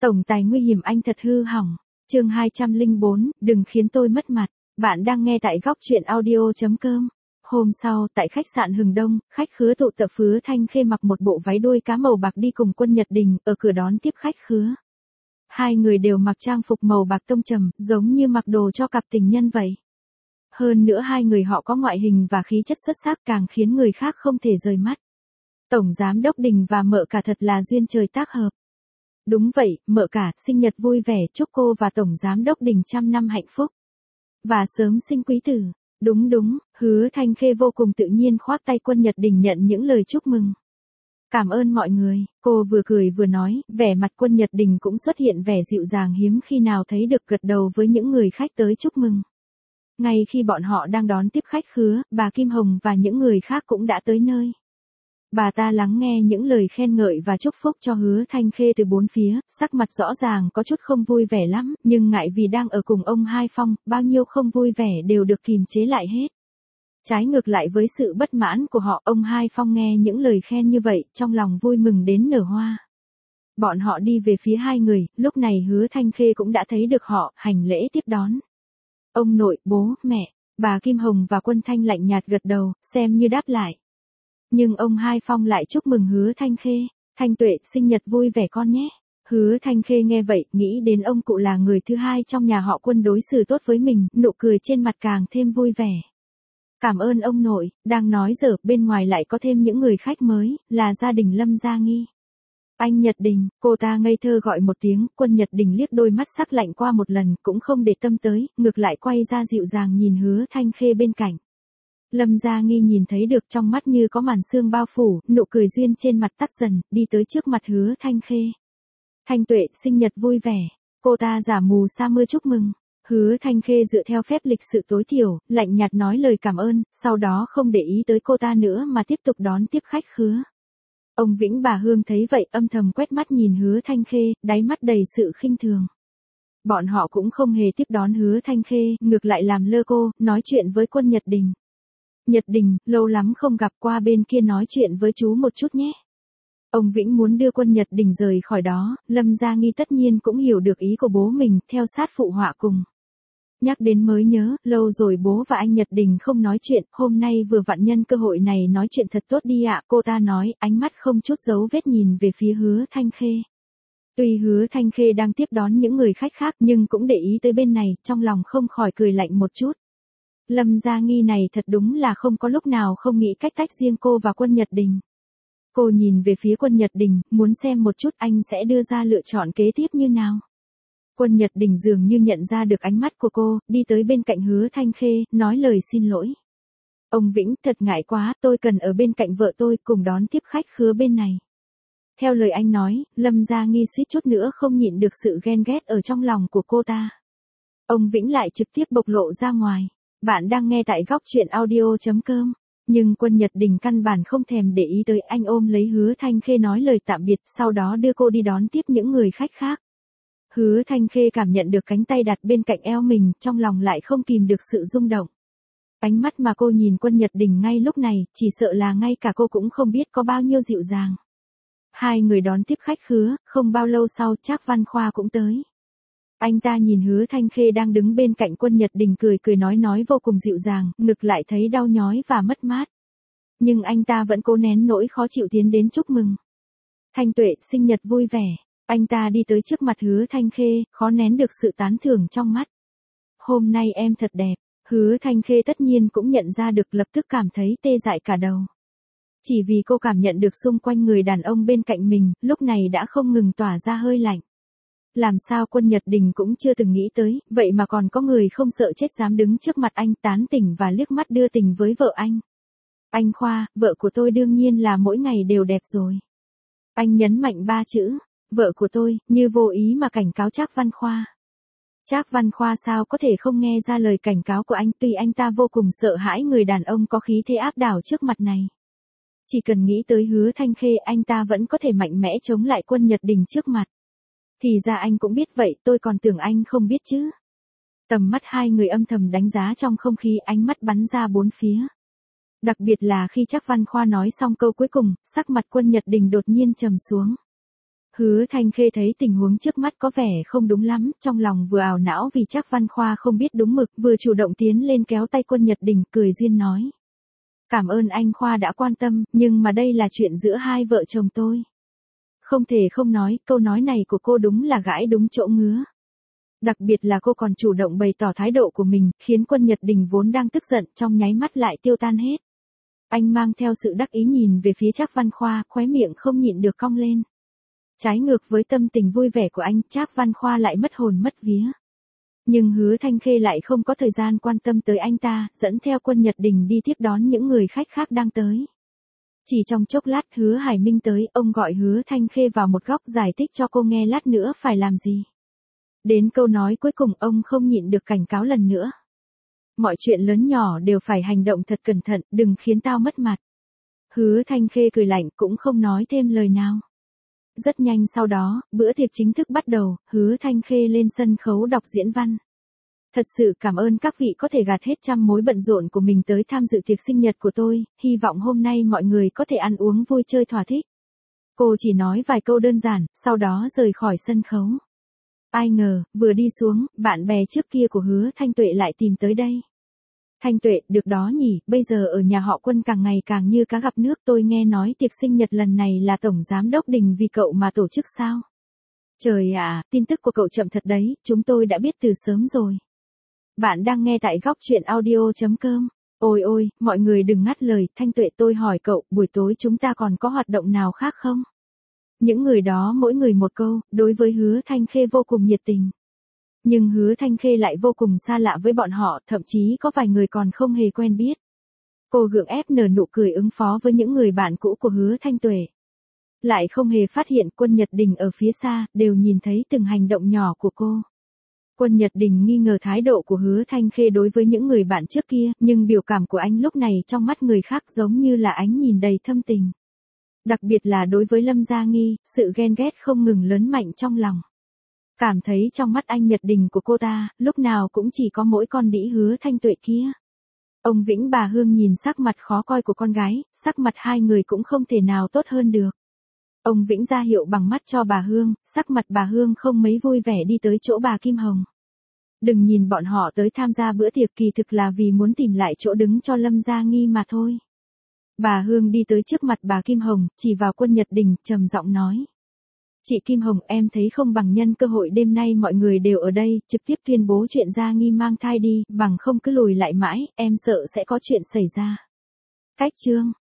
Tổng tài nguy hiểm anh thật hư hỏng. Chương 204, đừng khiến tôi mất mặt. Bạn đang nghe tại góc truyện audio.com. Hôm sau, tại khách sạn Hừng Đông, khách khứa tụ tập Hứa Thanh Khê mặc một bộ váy đuôi cá màu bạc đi cùng Quân Nhật Đình, ở cửa đón tiếp khách khứa. Hai người đều mặc trang phục màu bạc tông trầm, giống như mặc đồ cho cặp tình nhân vậy. Hơn nữa hai người họ có ngoại hình và khí chất xuất sắc càng khiến người khác không thể rời mắt. Tổng giám đốc Đình và Mợ Cả thật là duyên trời tác hợp. Đúng vậy, Mợ Cả, sinh nhật vui vẻ, chúc cô và Tổng giám đốc Đình trăm năm hạnh phúc. Và sớm sinh quý tử. Đúng, Hứa Thanh Khê vô cùng tự nhiên khoác tay Quân Nhật Đình nhận những lời chúc mừng. Cảm ơn mọi người, cô vừa cười vừa nói, vẻ mặt Quân Nhật Đình cũng xuất hiện vẻ dịu dàng hiếm khi nào thấy được, gật đầu với những người khách tới chúc mừng. Ngay khi bọn họ đang đón tiếp khách khứa, bà Kim Hồng và những người khác cũng đã tới nơi. Bà ta lắng nghe những lời khen ngợi và chúc phúc cho Hứa Thanh Khê từ bốn phía, sắc mặt rõ ràng có chút không vui vẻ lắm, nhưng ngại vì đang ở cùng ông Hai Phong, bao nhiêu không vui vẻ đều được kìm chế lại hết. Trái ngược lại với sự bất mãn của họ, ông Hai Phong nghe những lời khen như vậy, trong lòng vui mừng đến nở hoa. Bọn họ đi về phía hai người, lúc này Hứa Thanh Khê cũng đã thấy được họ, hành lễ tiếp đón. Ông nội, bố, mẹ, bà Kim Hồng và Quân Thanh lạnh nhạt gật đầu, xem như đáp lại. Nhưng ông Hai Phong lại chúc mừng Hứa Thanh Khê, Thanh Tuệ, sinh nhật vui vẻ con nhé. Hứa Thanh Khê nghe vậy, nghĩ đến ông cụ là người thứ hai trong nhà họ Quân đối xử tốt với mình, nụ cười trên mặt càng thêm vui vẻ. Cảm ơn ông nội, đang nói dở, bên ngoài lại có thêm những người khách mới, là gia đình Lâm Gia Nghi. Anh Nhật Đình, cô ta ngây thơ gọi một tiếng, Quân Nhật Đình liếc đôi mắt sắc lạnh qua một lần, cũng không để tâm tới, ngược lại quay ra dịu dàng nhìn Hứa Thanh Khê bên cạnh. Lâm Gia Nghi nhìn thấy được trong mắt như có màn sương bao phủ, nụ cười duyên trên mặt tắt dần, đi tới trước mặt Hứa Thanh Khê. Thanh Tuệ, sinh nhật vui vẻ. Cô ta giả mù sa mưa chúc mừng. Hứa Thanh Khê dựa theo phép lịch sự tối thiểu, lạnh nhạt nói lời cảm ơn, sau đó không để ý tới cô ta nữa mà tiếp tục đón tiếp khách khứa. Ông Vĩnh bà Hương thấy vậy âm thầm quét mắt nhìn Hứa Thanh Khê, đáy mắt đầy sự khinh thường. Bọn họ cũng không hề tiếp đón Hứa Thanh Khê, ngược lại làm lơ cô, nói chuyện với Quân Nhật Đình. Nhật Đình, lâu lắm không gặp, qua bên kia nói chuyện với chú một chút nhé. Ông Vĩnh muốn đưa Quân Nhật Đình rời khỏi đó, Lâm Gia Nghi tất nhiên cũng hiểu được ý của bố mình, theo sát phụ họa cùng. Nhắc đến mới nhớ, lâu rồi bố và anh Nhật Đình không nói chuyện, hôm nay vừa vặn nhân cơ hội này nói chuyện thật tốt đi ạ, cô ta nói, ánh mắt không chút dấu vết nhìn về phía Hứa Thanh Khê. Tuy Hứa Thanh Khê đang tiếp đón những người khách khác nhưng cũng để ý tới bên này, trong lòng không khỏi cười lạnh một chút. Lâm Gia Nghi này thật đúng là không có lúc nào không nghĩ cách tách riêng cô và Quân Nhật Đình. Cô nhìn về phía Quân Nhật Đình, muốn xem một chút anh sẽ đưa ra lựa chọn kế tiếp như nào. Quân Nhật Đình dường như nhận ra được ánh mắt của cô, đi tới bên cạnh Hứa Thanh Khê, nói lời xin lỗi. Ông Vĩnh, thật ngại quá, tôi cần ở bên cạnh vợ tôi, cùng đón tiếp khách khứa bên này. Theo lời anh nói, Lâm Gia Nghi suýt chút nữa không nhịn được sự ghen ghét ở trong lòng của cô ta. Ông Vĩnh lại trực tiếp bộc lộ ra ngoài. Bạn đang nghe tại góc truyện audio.com. Nhưng Quân Nhật Đình căn bản không thèm để ý tới, anh ôm lấy Hứa Thanh Khê nói lời tạm biệt, sau đó đưa cô đi đón tiếp những người khách khác. Hứa Thanh Khê cảm nhận được cánh tay đặt bên cạnh eo mình, trong lòng lại không kìm được sự rung động. Ánh mắt mà cô nhìn Quân Nhật Đình ngay lúc này, chỉ sợ là ngay cả cô cũng không biết có bao nhiêu dịu dàng. Hai người đón tiếp khách khứa, không bao lâu sau Trác Văn Khoa cũng tới. Anh ta nhìn Hứa Thanh Khê đang đứng bên cạnh Quân Nhật Đình cười nói vô cùng dịu dàng, ngực lại thấy đau nhói và mất mát. Nhưng anh ta vẫn cố nén nỗi khó chịu tiến đến chúc mừng. Thanh Tuệ, sinh nhật vui vẻ. Anh ta đi tới trước mặt Hứa Thanh Khê, khó nén được sự tán thưởng trong mắt. Hôm nay em thật đẹp. Hứa Thanh Khê tất nhiên cũng nhận ra được, lập tức cảm thấy tê dại cả đầu. Chỉ vì cô cảm nhận được xung quanh người đàn ông bên cạnh mình, lúc này đã không ngừng tỏa ra hơi lạnh. Làm sao Quân Nhật Đình cũng chưa từng nghĩ tới, vậy mà còn có người không sợ chết dám đứng trước mặt anh tán tỉnh và liếc mắt đưa tình với vợ anh. Anh Khoa, vợ của tôi đương nhiên là mỗi ngày đều đẹp rồi. Anh nhấn mạnh ba chữ, vợ của tôi, như vô ý mà cảnh cáo Trác Văn Khoa. Trác Văn Khoa sao có thể không nghe ra lời cảnh cáo của anh, tuy anh ta vô cùng sợ hãi người đàn ông có khí thế áp đảo trước mặt này. Chỉ cần nghĩ tới Hứa Thanh Khê anh ta vẫn có thể mạnh mẽ chống lại Quân Nhật Đình trước mặt. Thì ra anh cũng biết vậy, tôi còn tưởng anh không biết chứ. Tầm mắt hai người âm thầm đánh giá trong không khí, ánh mắt bắn ra bốn phía. Đặc biệt là khi Trác Văn Khoa nói xong câu cuối cùng, sắc mặt Quân Nhật Đình đột nhiên trầm xuống. Hứa Thanh Khê thấy tình huống trước mắt có vẻ không đúng lắm, trong lòng vừa ảo não vì Trác Văn Khoa không biết đúng mực, vừa chủ động tiến lên kéo tay Quân Nhật Đình, cười duyên nói. Cảm ơn anh Khoa đã quan tâm, nhưng mà đây là chuyện giữa hai vợ chồng tôi. Không thể không nói, câu nói này của cô đúng là gãi đúng chỗ ngứa. Đặc biệt là cô còn chủ động bày tỏ thái độ của mình, khiến Quân Nhật Đình vốn đang tức giận trong nháy mắt lại tiêu tan hết. Anh mang theo sự đắc ý nhìn về phía Trác Văn Khoa, khóe miệng không nhịn được cong lên. Trái ngược với tâm tình vui vẻ của anh, Trác Văn Khoa lại mất hồn mất vía. Nhưng Hứa Thanh Khê lại không có thời gian quan tâm tới anh ta, dẫn theo Quân Nhật Đình đi tiếp đón những người khách khác đang tới. Chỉ trong chốc lát Hứa Hải Minh tới, ông gọi Hứa Thanh Khê vào một góc giải thích cho cô nghe lát nữa phải làm gì. Đến câu nói cuối cùng ông không nhịn được cảnh cáo lần nữa. Mọi chuyện lớn nhỏ đều phải hành động thật cẩn thận, đừng khiến tao mất mặt. Hứa Thanh Khê cười lạnh cũng không nói thêm lời nào. Rất nhanh sau đó, bữa tiệc chính thức bắt đầu, Hứa Thanh Khê lên sân khấu đọc diễn văn. Thật sự cảm ơn các vị có thể gạt hết trăm mối bận rộn của mình tới tham dự tiệc sinh nhật của tôi, hy vọng hôm nay mọi người có thể ăn uống vui chơi thỏa thích. Cô chỉ nói vài câu đơn giản, sau đó rời khỏi sân khấu. Ai ngờ, vừa đi xuống, bạn bè trước kia của Hứa Thanh Tuệ lại tìm tới đây. Thanh Tuệ, được đó nhỉ, bây giờ ở nhà họ Quân càng ngày càng như cá gặp nước, tôi nghe nói tiệc sinh nhật lần này là Tổng Giám đốc Đình vì cậu mà tổ chức sao? Trời ạ, tin tức của cậu chậm thật đấy, chúng tôi đã biết từ sớm rồi. Bạn đang nghe tại góc truyện audio.com. Ôi ôi, mọi người đừng ngắt lời, Thanh Tuệ tôi hỏi cậu, buổi tối chúng ta còn có hoạt động nào khác không? Những người đó mỗi người một câu, đối với Hứa Thanh Khê vô cùng nhiệt tình. Nhưng Hứa Thanh Khê lại vô cùng xa lạ với bọn họ, thậm chí có vài người còn không hề quen biết. Cô gượng ép nở nụ cười ứng phó với những người bạn cũ của Hứa Thanh Tuệ. Lại không hề phát hiện Quân Nhật Đình ở phía xa, đều nhìn thấy từng hành động nhỏ của cô. Quân Nhật Đình nghi ngờ thái độ của Hứa Thanh Khê đối với những người bạn trước kia, nhưng biểu cảm của anh lúc này trong mắt người khác giống như là ánh nhìn đầy thâm tình. Đặc biệt là đối với Lâm Gia Nghi, sự ghen ghét không ngừng lớn mạnh trong lòng. Cảm thấy trong mắt anh Nhật Đình của cô ta, lúc nào cũng chỉ có mỗi con đĩ Hứa Thanh Tuệ kia. Ông Vĩnh bà Hương nhìn sắc mặt khó coi của con gái, sắc mặt hai người cũng không thể nào tốt hơn được. Ông Vĩnh ra hiệu bằng mắt cho bà Hương, sắc mặt bà Hương không mấy vui vẻ đi tới chỗ bà Kim Hồng. Đừng nhìn bọn họ tới tham gia bữa tiệc kỳ thực là vì muốn tìm lại chỗ đứng cho Lâm Gia Nghi mà thôi. Bà Hương đi tới trước mặt bà Kim Hồng, chỉ vào Quân Nhật Đình, trầm giọng nói. Chị Kim Hồng, em thấy không bằng nhân cơ hội đêm nay mọi người đều ở đây, trực tiếp tuyên bố chuyện Gia Nghi mang thai đi, bằng không cứ lùi lại mãi, em sợ sẽ có chuyện xảy ra. Cách chương.